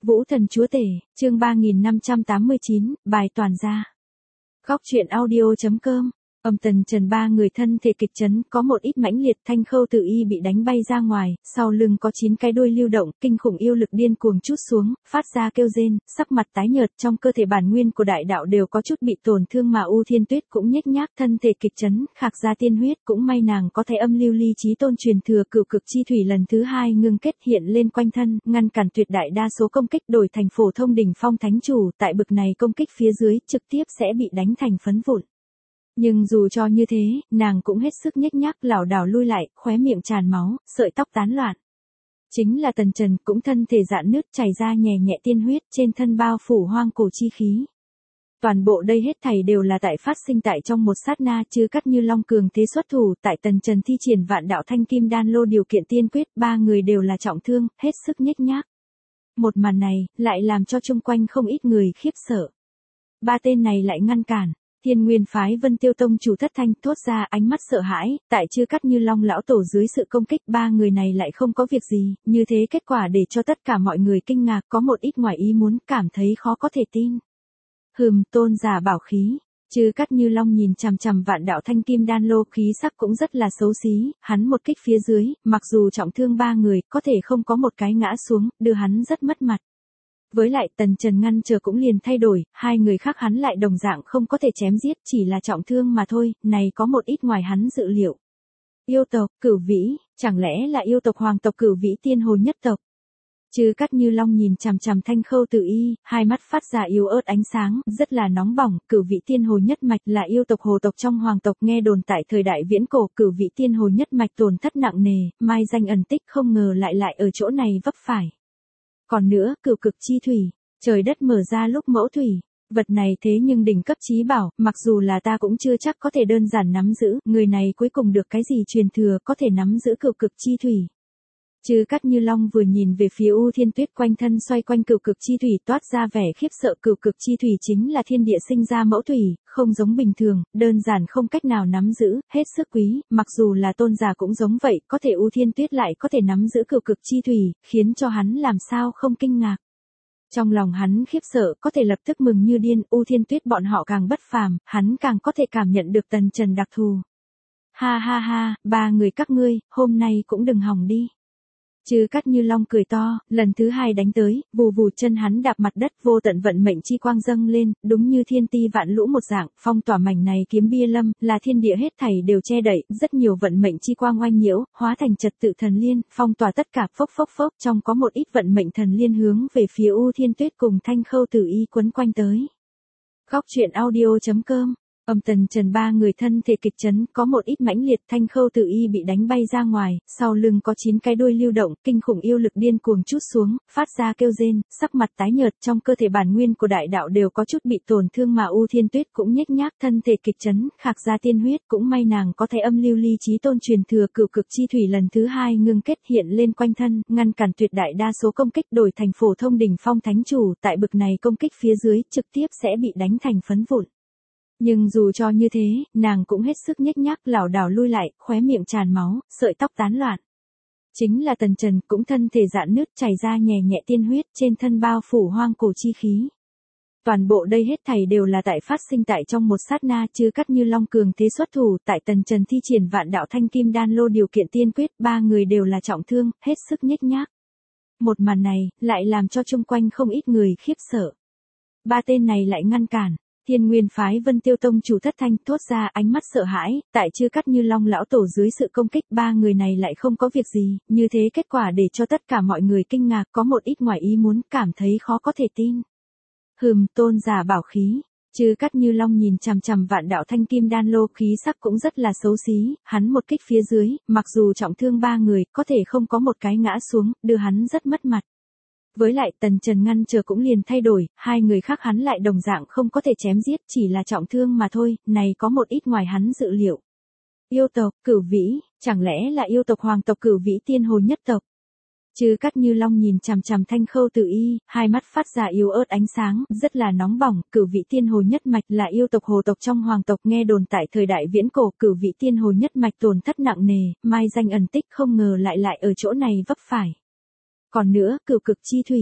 Vũ Thần Chúa Tể, chương 3589, bài toàn gia. Góc truyện audio.com. Tần Trần ba người thân thể kịch chấn, có một ít mãnh liệt, Thanh Khâu Tử Y bị đánh bay ra ngoài, sau lưng có 9 cái đuôi lưu động, kinh khủng yêu lực điên cuồng trút xuống, phát ra kêu rên, sắc mặt tái nhợt, trong cơ thể bản nguyên của đại đạo đều có chút bị tổn thương mà U Thiên Tuyết cũng nhếch nhác thân thể kịch chấn, khạc ra tiên huyết, cũng may nàng có thể âm lưu ly chí tôn truyền thừa cửu cực chi thủy lần thứ 2 ngưng kết hiện lên quanh thân, ngăn cản tuyệt đại đa số công kích, đổi thành phổ thông đỉnh phong thánh chủ, tại bực này công kích phía dưới, trực tiếp sẽ bị đánh thành phấn vụn. Nhưng dù cho như thế, nàng cũng hết sức nhếch nhác lảo đảo lui lại, khóe miệng tràn máu, sợi tóc tán loạn. Chính là Tần Trần cũng thân thể rạn nứt chảy ra nhè nhẹ tiên huyết trên thân bao phủ hoang cổ chi khí. Toàn bộ đây hết thảy đều là tại phát sinh tại trong một sát na, Chư Cắt Như Long cường thế xuất thủ, tại Tần Trần thi triển vạn đạo thanh kim đan lô điều kiện tiên quyết, ba người đều là trọng thương, hết sức nhếch nhác. Một màn này, lại làm cho chung quanh không ít người khiếp sợ. Ba tên này lại ngăn cản. Thiên Nguyên phái Vân Tiêu Tông chủ Thất Thanh thốt ra ánh mắt sợ hãi, tại Chư Cắt Như Long lão tổ dưới sự công kích ba người này lại không có việc gì, như thế kết quả để cho tất cả mọi người kinh ngạc, có một ít ngoài ý muốn, cảm thấy khó có thể tin. Tôn giả bảo khí. Chư Cắt Như Long nhìn chằm chằm vạn đạo thanh kim đan lô, khí sắc cũng rất là xấu xí, hắn một kích phía dưới, mặc dù trọng thương ba người, có thể không có một cái ngã xuống, đưa hắn rất mất mặt. Với lại Tần Trần ngăn chờ cũng liền thay đổi, hai người khác hắn lại đồng dạng không có thể chém giết, chỉ là trọng thương mà thôi, này có một ít ngoài hắn dự liệu. Yêu tộc, Cửu Vĩ, chẳng lẽ là yêu tộc hoàng tộc Cửu Vĩ tiên hồ nhất tộc? Chư Cắt Như Long nhìn chằm chằm Thanh Khâu Tử Y, hai mắt phát ra yếu ớt ánh sáng, rất là nóng bỏng, Cửu Vĩ tiên hồ nhất mạch là yêu tộc hồ tộc trong hoàng tộc, nghe đồn tại thời đại viễn cổ, Cửu Vĩ tiên hồ nhất mạch tổn thất nặng nề, mai danh ẩn tích, không ngờ lại ở chỗ này vấp phải. Còn nữa, cửu cực chi thủy, trời đất mở ra lúc mẫu thủy, vật này thế nhưng đỉnh cấp chí bảo, mặc dù là ta cũng chưa chắc có thể đơn giản nắm giữ, người này cuối cùng được cái gì truyền thừa có thể nắm giữ cửu cực chi thủy. Chư Cắt Như Long vừa nhìn về phía U Thiên Tuyết, quanh thân xoay quanh cửu cực chi thủy, toát ra vẻ khiếp sợ. Cửu cực chi thủy chính là thiên địa sinh ra mẫu thủy, không giống bình thường, đơn giản không cách nào nắm giữ, hết sức quý, mặc dù là tôn giả cũng giống vậy, có thể U Thiên Tuyết lại có thể nắm giữ cửu cực chi thủy, khiến cho hắn làm sao không kinh ngạc. Trong lòng hắn khiếp sợ, có thể lập tức mừng như điên, U Thiên Tuyết bọn họ càng bất phàm, hắn càng có thể cảm nhận được Tần Trần đặc thù. Ha ha ha, ba người các ngươi, hôm nay cũng đừng hòng đi. Chư Cắt Như Long cười to, lần thứ 2 đánh tới, vù vù chân hắn đạp mặt đất, vô tận vận mệnh chi quang dâng lên, đúng như thiên ti vạn lũ một dạng, phong tỏa mảnh này kiếm bia lâm, là thiên địa hết thảy đều che đậy, rất nhiều vận mệnh chi quang oanh nhiễu, hóa thành trật tự thần liên, phong tỏa tất cả, phốc phốc phốc, trong có một ít vận mệnh thần liên hướng về phía U Thiên Tuyết cùng Thanh Khâu Tử Y quấn quanh tới. Góc truyện audio.com. Tần Trần ba người thân thể kịch chấn, có một ít mãnh liệt, Thanh Khâu Tử Y bị đánh bay ra ngoài, sau lưng có 9 cái đuôi lưu động, kinh khủng yêu lực điên cuồng trút xuống, phát ra kêu rên, sắc mặt tái nhợt, trong cơ thể bản nguyên của đại đạo đều có chút bị tổn thương mà U Thiên Tuyết cũng nhếch nhác thân thể kịch chấn, khạc ra tiên huyết, cũng may nàng có thể âm lưu ly chí tôn truyền thừa cửu cực chi thủy lần thứ 2 ngưng kết hiện lên quanh thân, ngăn cản tuyệt đại đa số công kích, đổi thành phổ thông đỉnh phong thánh chủ, tại bực này công kích phía dưới, trực tiếp sẽ bị đánh thành phấn vụn. Nhưng dù cho như thế, nàng cũng hết sức nhếch nhác lảo đảo lui lại, khóe miệng tràn máu, sợi tóc tán loạn. Chính là Tần Trần cũng thân thể rạn nứt chảy ra nhè nhẹ tiên huyết trên thân bao phủ hoang cổ chi khí. Toàn bộ đây hết thảy đều là tại phát sinh tại trong một sát na, Chư Cắt Như Long cường thế xuất thủ, tại Tần Trần thi triển vạn đạo thanh kim đan lô điều kiện tiên quyết, ba người đều là trọng thương, hết sức nhếch nhác. Một màn này, lại làm cho chung quanh không ít người khiếp sợ. Ba tên này lại ngăn cản. Thiên Nguyên phái Vân Tiêu Tông chủ Thất Thanh thốt ra ánh mắt sợ hãi, tại Chư Cắt Như Long lão tổ dưới sự công kích, ba người này lại không có việc gì, như thế kết quả để cho tất cả mọi người kinh ngạc, có một ít ngoài ý muốn, cảm thấy khó có thể tin. Tôn giả bảo khí. Chư Cắt Như Long nhìn chằm chằm vạn đạo thanh kim đan lô, khí sắc cũng rất là xấu xí, hắn một kích phía dưới, mặc dù trọng thương ba người, có thể không có một cái ngã xuống, đưa hắn rất mất mặt. Với lại Tần Trần ngăn chờ cũng liền thay đổi, hai người khác hắn lại đồng dạng không có thể chém giết, chỉ là trọng thương mà thôi, này có một ít ngoài hắn dự liệu. Yêu tộc, Cửu Vĩ, chẳng lẽ là yêu tộc hoàng tộc Cửu Vĩ tiên hồ nhất tộc? Chư Cắt Như Long nhìn chằm chằm Thanh Khâu Tử Y, hai mắt phát ra yếu ớt ánh sáng, rất là nóng bỏng, Cửu Vĩ tiên hồ nhất mạch là yêu tộc hồ tộc trong hoàng tộc, nghe đồn tại thời đại viễn cổ, Cửu Vĩ tiên hồ nhất mạch tổn thất nặng nề, mai danh ẩn tích, không ngờ lại ở chỗ này vấp phải. Còn nữa, cửu cực chi thủy,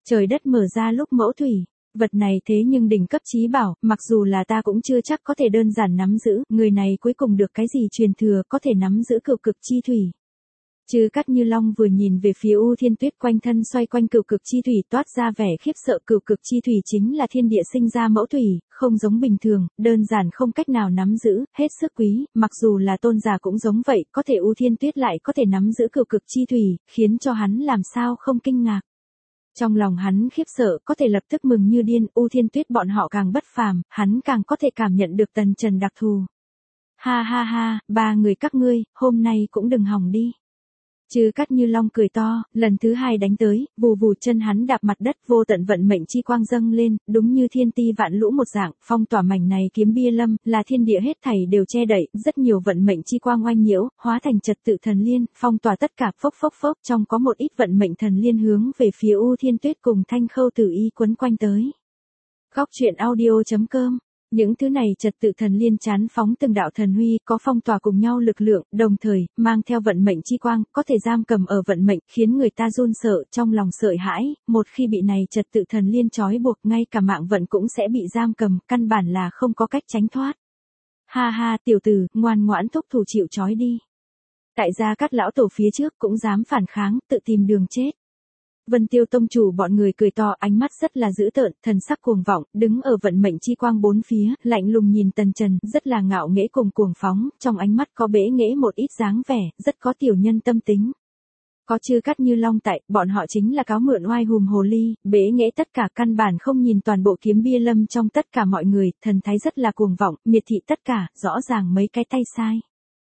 Trời đất mở ra lúc mẫu thủy. Vật này thế nhưng đỉnh cấp chí bảo, mặc dù là ta cũng chưa chắc có thể đơn giản nắm giữ, người này cuối cùng được cái gì truyền thừa có thể nắm giữ cửu cực chi thủy. Chư Cát Như Long vừa nhìn về phía U Thiên Tuyết quanh thân xoay quanh cửu cực chi thủy toát ra vẻ khiếp sợ. Cửu cực chi thủy chính là thiên địa sinh ra mẫu thủy, không giống bình thường, đơn giản không cách nào nắm giữ, hết sức quý, mặc dù là tôn giả cũng giống vậy, có thể U Thiên Tuyết lại có thể nắm giữ cửu cực chi thủy, khiến cho hắn làm sao không kinh ngạc. Trong lòng hắn khiếp sợ, có thể lập tức mừng như điên. U Thiên Tuyết bọn họ càng bất phàm, hắn càng có thể cảm nhận được Tần Trần đặc thù. Ha ha ha, ba người các ngươi, hôm nay cũng đừng hòng đi. Chư Cát Như Long cười to, lần thứ hai đánh tới, vù vù chân hắn đạp mặt đất, vô tận vận mệnh chi quang dâng lên, đúng như thiên ti vạn lũ một dạng, phong tỏa mảnh này kiếm bia lâm, là thiên địa hết thảy đều che đậy, rất nhiều vận mệnh chi quang oanh nhiễu, hóa thành trật tự thần liên, phong tỏa tất cả, phốc phốc phốc, trong có một ít vận mệnh thần liên hướng về phía U Thiên Tuyết cùng Thanh Khâu Tử Y quấn quanh tới. Góc truyện audio.com. Những thứ này trật tự thần liên chán phóng từng đạo thần huy, có phong tỏa cùng nhau lực lượng, đồng thời, mang theo vận mệnh chi quang, có thể giam cầm ở vận mệnh, khiến người ta run sợ, trong lòng sợ hãi, một khi bị này trật tự thần liên trói buộc, ngay cả mạng vận cũng sẽ bị giam cầm, căn bản là không có cách tránh thoát. Ha ha, tiểu tử, ngoan ngoãn thúc thủ chịu trói đi. Tại Gia Cát lão tổ phía trước cũng dám phản kháng, tự tìm đường chết. Vân Tiêu tông chủ bọn người cười to, ánh mắt rất là dữ tợn, thần sắc cuồng vọng, đứng ở vận mệnh chi quang bốn phía, lạnh lùng nhìn Tần Trần, rất là ngạo nghễ cùng cuồng phóng, trong ánh mắt có bẽ nghễ một ít dáng vẻ, rất có tiểu nhân tâm tính. Có Chư Cát Như Long tại, bọn họ chính là cáo mượn oai hùm hồ ly, bẽ nghễ tất cả, căn bản không nhìn toàn bộ kiếm bia lâm trong tất cả mọi người, thần thái rất là cuồng vọng, miệt thị tất cả, rõ ràng mấy cái tay sai.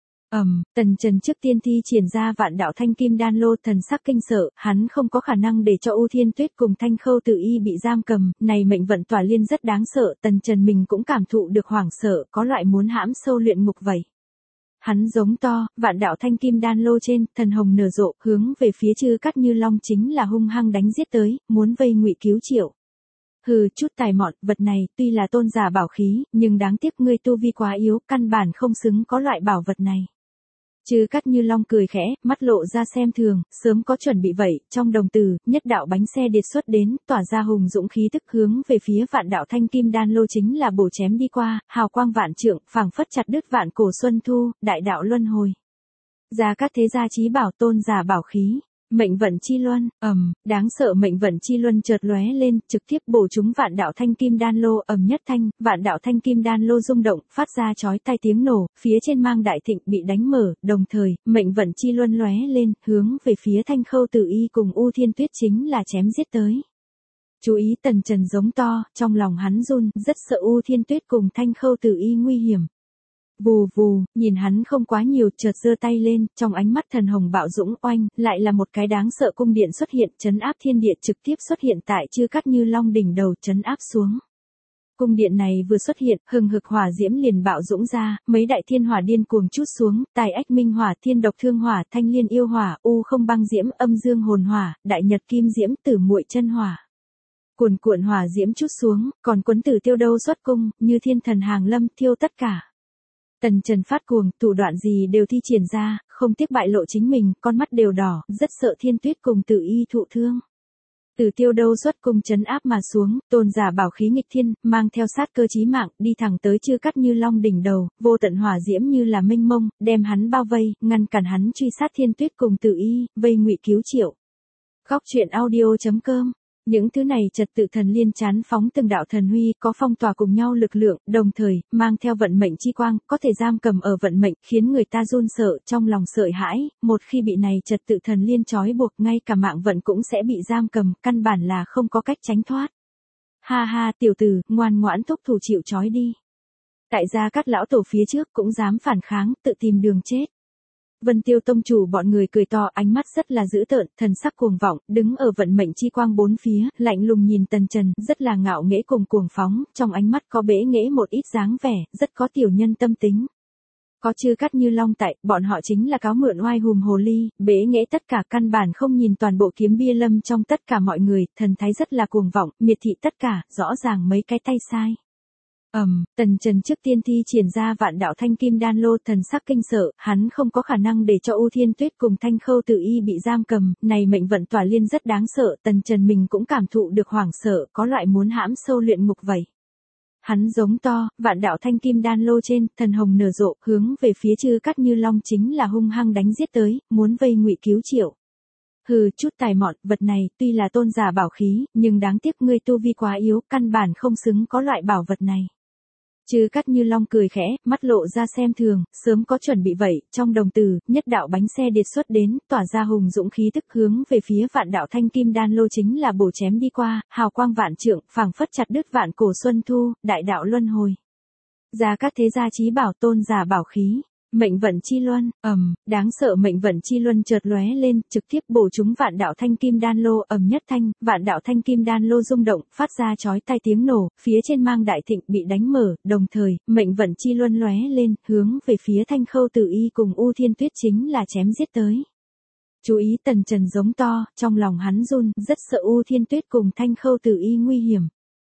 Tần Trần trước tiên thi triển ra vạn đạo thanh kim đan lô, thần sắc kinh sợ, hắn không có khả năng để cho U Thiên Tuyết cùng Thanh Khâu Tử Y bị giam cầm, này mệnh vận tỏa liên rất đáng sợ, Tần Trần mình cũng cảm thụ được hoảng sợ, có loại muốn hãm sâu luyện ngục vậy. Hắn giống to, vạn đạo thanh kim đan lô trên, thần hồng nở rộ, hướng về phía Chư Cát Như Long chính là hung hăng đánh giết tới, muốn vây ngụy cứu Triệu. Hừ, chút tài mọn, vật này tuy là tôn giả bảo khí, nhưng đáng tiếc ngươi tu vi quá yếu, căn bản không xứng có loại bảo vật này. Chư Cát Như Long cười khẽ, mắt lộ ra xem thường, sớm có chuẩn bị vậy, trong đồng tử, nhất đạo bánh xe điệt xuất đến, tỏa ra hùng dũng khí tức hướng về phía vạn đạo thanh kim đan lô chính là bổ chém đi qua, hào quang vạn trượng, phảng phất chặt đứt vạn cổ xuân thu, đại đạo luân hồi. Gia Cát thế gia chí bảo tôn giả bảo khí. Mệnh vận chi luân, đáng sợ mệnh vận chi luân chợt lóe lên, trực tiếp bổ trúng vạn đạo thanh kim đan lô, nhất thanh, vạn đạo thanh kim đan lô rung động, phát ra chói tai tiếng nổ, phía trên mang đại thịnh bị đánh mở, đồng thời, mệnh vận chi luân lóe lên, hướng về phía Thanh Khâu Tử Y cùng U Thiên Tuyết chính là chém giết tới. Chú ý, Tần Trần giống to, trong lòng hắn run, rất sợ U Thiên Tuyết cùng Thanh Khâu Tử Y nguy hiểm. Vù vù, nhìn hắn không quá nhiều, chợt giơ tay lên, trong ánh mắt thần hồng bạo dũng oanh, lại là một cái đáng sợ cung điện xuất hiện, trấn áp thiên địa trực tiếp xuất hiện tại Chư Cát Như Long đỉnh đầu, trấn áp xuống. Cung điện này vừa xuất hiện, hừng hực hỏa diễm liền bạo dũng ra, mấy đại thiên hỏa điên cuồng trút xuống, tài ách minh hỏa, thiên độc thương hỏa, thanh liên yêu hỏa, u không băng diễm, âm dương hồn hỏa, đại nhật kim diễm, tử muội chân hỏa. Cuồn cuộn hỏa diễm trút xuống, còn Quấn Tử Tiêu đâu xuất cung, như thiên thần hàng lâm, thiêu tất cả. Tần Trần phát cuồng, thủ đoạn gì đều thi triển ra, không tiếc bại lộ chính mình, con mắt đều đỏ, rất sợ Thiên Tuyết cùng Tử Y thụ thương. Tử Tiêu đâu xuất cung trấn áp mà xuống, tôn giả bảo khí nghịch thiên, mang theo sát cơ chí mạng, đi thẳng tới Chư Cát Như Long đỉnh đầu, vô tận hỏa diễm như là mênh mông, đem hắn bao vây, ngăn cản hắn truy sát Thiên Tuyết cùng Tử Y, vây ngụy cứu Triệu. Góc truyện audio.com. Những thứ này trật tự thần liên chán phóng từng đạo thần huy, có phong tỏa cùng nhau lực lượng, đồng thời, mang theo vận mệnh chi quang, có thể giam cầm ở vận mệnh, khiến người ta run sợ, trong lòng sợ hãi, một khi bị này trật tự thần liên trói buộc, ngay cả mạng vận cũng sẽ bị giam cầm, căn bản là không có cách tránh thoát. Ha ha, tiểu tử, ngoan ngoãn thúc thủ chịu trói đi. Tại Gia Cát lão tổ phía trước cũng dám phản kháng, tự tìm đường chết. Vân Tiêu tông chủ bọn người cười to, ánh mắt rất là dữ tợn, thần sắc cuồng vọng, đứng ở vận mệnh chi quang bốn phía, lạnh lùng nhìn Tần Trần, rất là ngạo nghễ cùng cuồng phóng, trong ánh mắt có bẽ nghễ một ít dáng vẻ, rất có tiểu nhân tâm tính. Có Chư Cát Như Long tại, bọn họ chính là cáo mượn oai hùm hồ ly, bẽ nghễ tất cả, căn bản không nhìn toàn bộ kiếm bia lâm trong tất cả mọi người, thần thái rất là cuồng vọng, miệt thị tất cả, rõ ràng mấy cái tay sai. Tần Trần trước tiên thi triển ra vạn đạo thanh kim đan lô, thần sắc kinh sợ, hắn không có khả năng để cho U Thiên Tuyết cùng Thanh Khâu Tử Y bị giam cầm, này mệnh vận tỏa liên rất đáng sợ, Tần Trần mình cũng cảm thụ được hoảng sợ, có loại muốn hãm sâu luyện ngục vậy. Hắn giống to, vạn đạo thanh kim đan lô trên, thần hồng nở rộ, hướng về phía Chư Cát Như Long chính là hung hăng đánh giết tới, muốn vây Ngụy Cứu Triệu. Hừ, chút tài mọn, vật này tuy là tôn giả bảo khí, nhưng đáng tiếc ngươi tu vi quá yếu, căn bản không xứng có loại bảo vật này. Chư Cát Như Long cười khẽ, mắt lộ ra xem thường, sớm có chuẩn bị vậy, trong đồng tử, nhất đạo bánh xe điệt xuất đến, tỏa ra hùng dũng khí tức hướng về phía vạn đạo thanh kim đan lô chính là bổ chém đi qua, hào quang vạn trượng, phảng phất chặt đứt vạn cổ xuân thu, đại đạo luân hồi. Gia Cát thế gia chí bảo tôn giả bảo khí. Mệnh vận chi luân, đáng sợ mệnh vận chi luân chợt lóe lên, trực tiếp bổ trúng vạn đạo thanh kim đan lô, nhất thanh, vạn đạo thanh kim đan lô rung động, phát ra chói tai tiếng nổ, phía trên mang đại thịnh bị đánh mở, đồng thời, mệnh vận chi luân lóe lên, hướng về phía Thanh Khâu Tử Y cùng U Thiên Tuyết chính là chém giết tới. Chú ý, Tần Trần giống to, trong lòng hắn run, rất sợ U Thiên Tuyết cùng Thanh Khâu Tử Y nguy hiểm.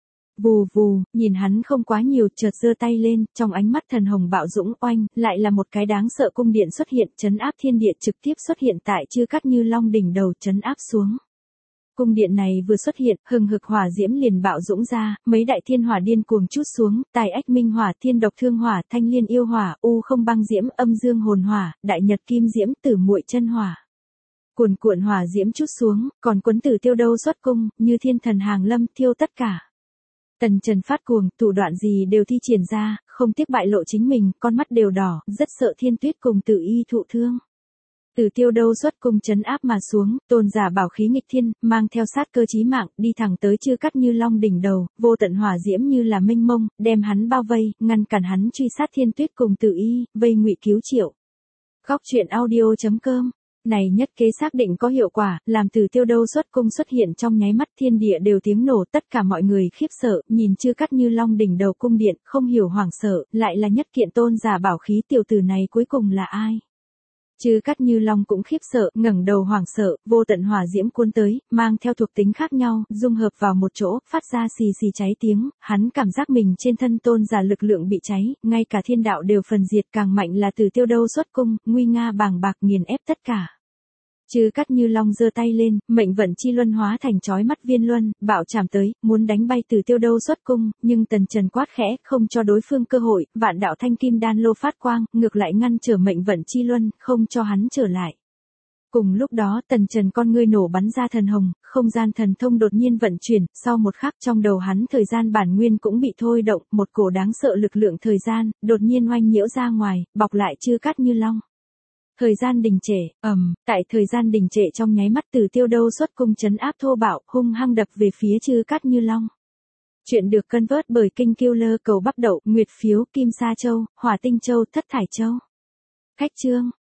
Vù vù, nhìn hắn không quá nhiều, chợt giơ tay lên, trong ánh mắt thần hồng bạo dũng oanh, lại là một cái đáng sợ cung điện xuất hiện, trấn áp thiên địa trực tiếp xuất hiện tại Chư Cát Như Long đỉnh đầu, trấn áp xuống. Cung điện này vừa xuất hiện, hừng hực hỏa diễm liền bạo dũng ra, mấy đại thiên hỏa điên cuồng trút xuống, tài ách minh hỏa, thiên độc thương hỏa, thanh liên yêu hỏa, u không băng diễm, âm dương hồn hỏa, đại nhật kim diễm, tử muội chân hỏa. Cuồn cuộn hỏa diễm trút xuống, còn Quấn Tử Tiêu đâu xuất cung, như thiên thần hàng lâm, thiêu tất cả. Tần Trần phát cuồng, thủ đoạn gì đều thi triển ra, không tiếc bại lộ chính mình, con mắt đều đỏ, rất sợ Thiên Tuyết cùng Tử Y thụ thương. Tử Tiêu đâu xuất cung trấn áp mà xuống, tôn giả bảo khí nghịch thiên, mang theo sát cơ chí mạng, đi thẳng tới Chư Cát Như Long đỉnh đầu, vô tận hỏa diễm như là mênh mông, đem hắn bao vây, ngăn cản hắn truy sát Thiên Tuyết cùng Tử Y, vây Ngụy Cứu Triệu. Góc truyện audio.com Này nhất kế xác định có hiệu quả, làm Tử Tiêu đâu xuất cung xuất hiện trong nháy mắt, thiên địa đều tiếng nổ, tất cả mọi người khiếp sợ, nhìn Chư Cát Như Long đỉnh đầu cung điện, không hiểu hoảng sợ, lại là nhất kiện tôn giả bảo khí, tiểu tử này cuối cùng là ai? Chư Cát Như Long cũng khiếp sợ, ngẩng đầu hoảng sợ, vô tận hỏa diễm cuốn tới, mang theo thuộc tính khác nhau, dung hợp vào một chỗ, phát ra xì xì cháy tiếng, hắn cảm giác mình trên thân tôn giả lực lượng bị cháy, ngay cả thiên đạo đều phần diệt, càng mạnh là Tử Tiêu đâu xuất cung, nguy nga bàng bạc nghiền ép tất cả. Chư Cát Như Long giơ tay lên, mệnh vận chi luân hóa thành chói mắt viên luân, bạo chạm tới, muốn đánh bay Tử Tiêu đâu xuất cung, nhưng Tần Trần quát khẽ, không cho đối phương cơ hội, vạn đạo thanh kim đan lô phát quang, ngược lại ngăn trở mệnh vận chi luân, không cho hắn trở lại. Cùng lúc đó, Tần Trần con ngươi nổ bắn ra thần hồng, không gian thần thông đột nhiên vận chuyển, sau một khắc trong đầu hắn thời gian bản nguyên cũng bị thôi động, một cổ đáng sợ lực lượng thời gian, đột nhiên oanh nhiễu ra ngoài, bọc lại Chư Cát Như Long. Thời gian đình trệ, tại thời gian đình trệ trong nháy mắt Tử Tiêu đâu xuất cung trấn áp thô bạo, hung hăng đập về phía Chư Cát Như Long. Chuyện được cân vớt bởi kênh Killer cầu Bắc Đậu, Nguyệt Phiếu, Kim Sa Châu, Hỏa Tinh Châu, Thất Thải Châu. Khách chương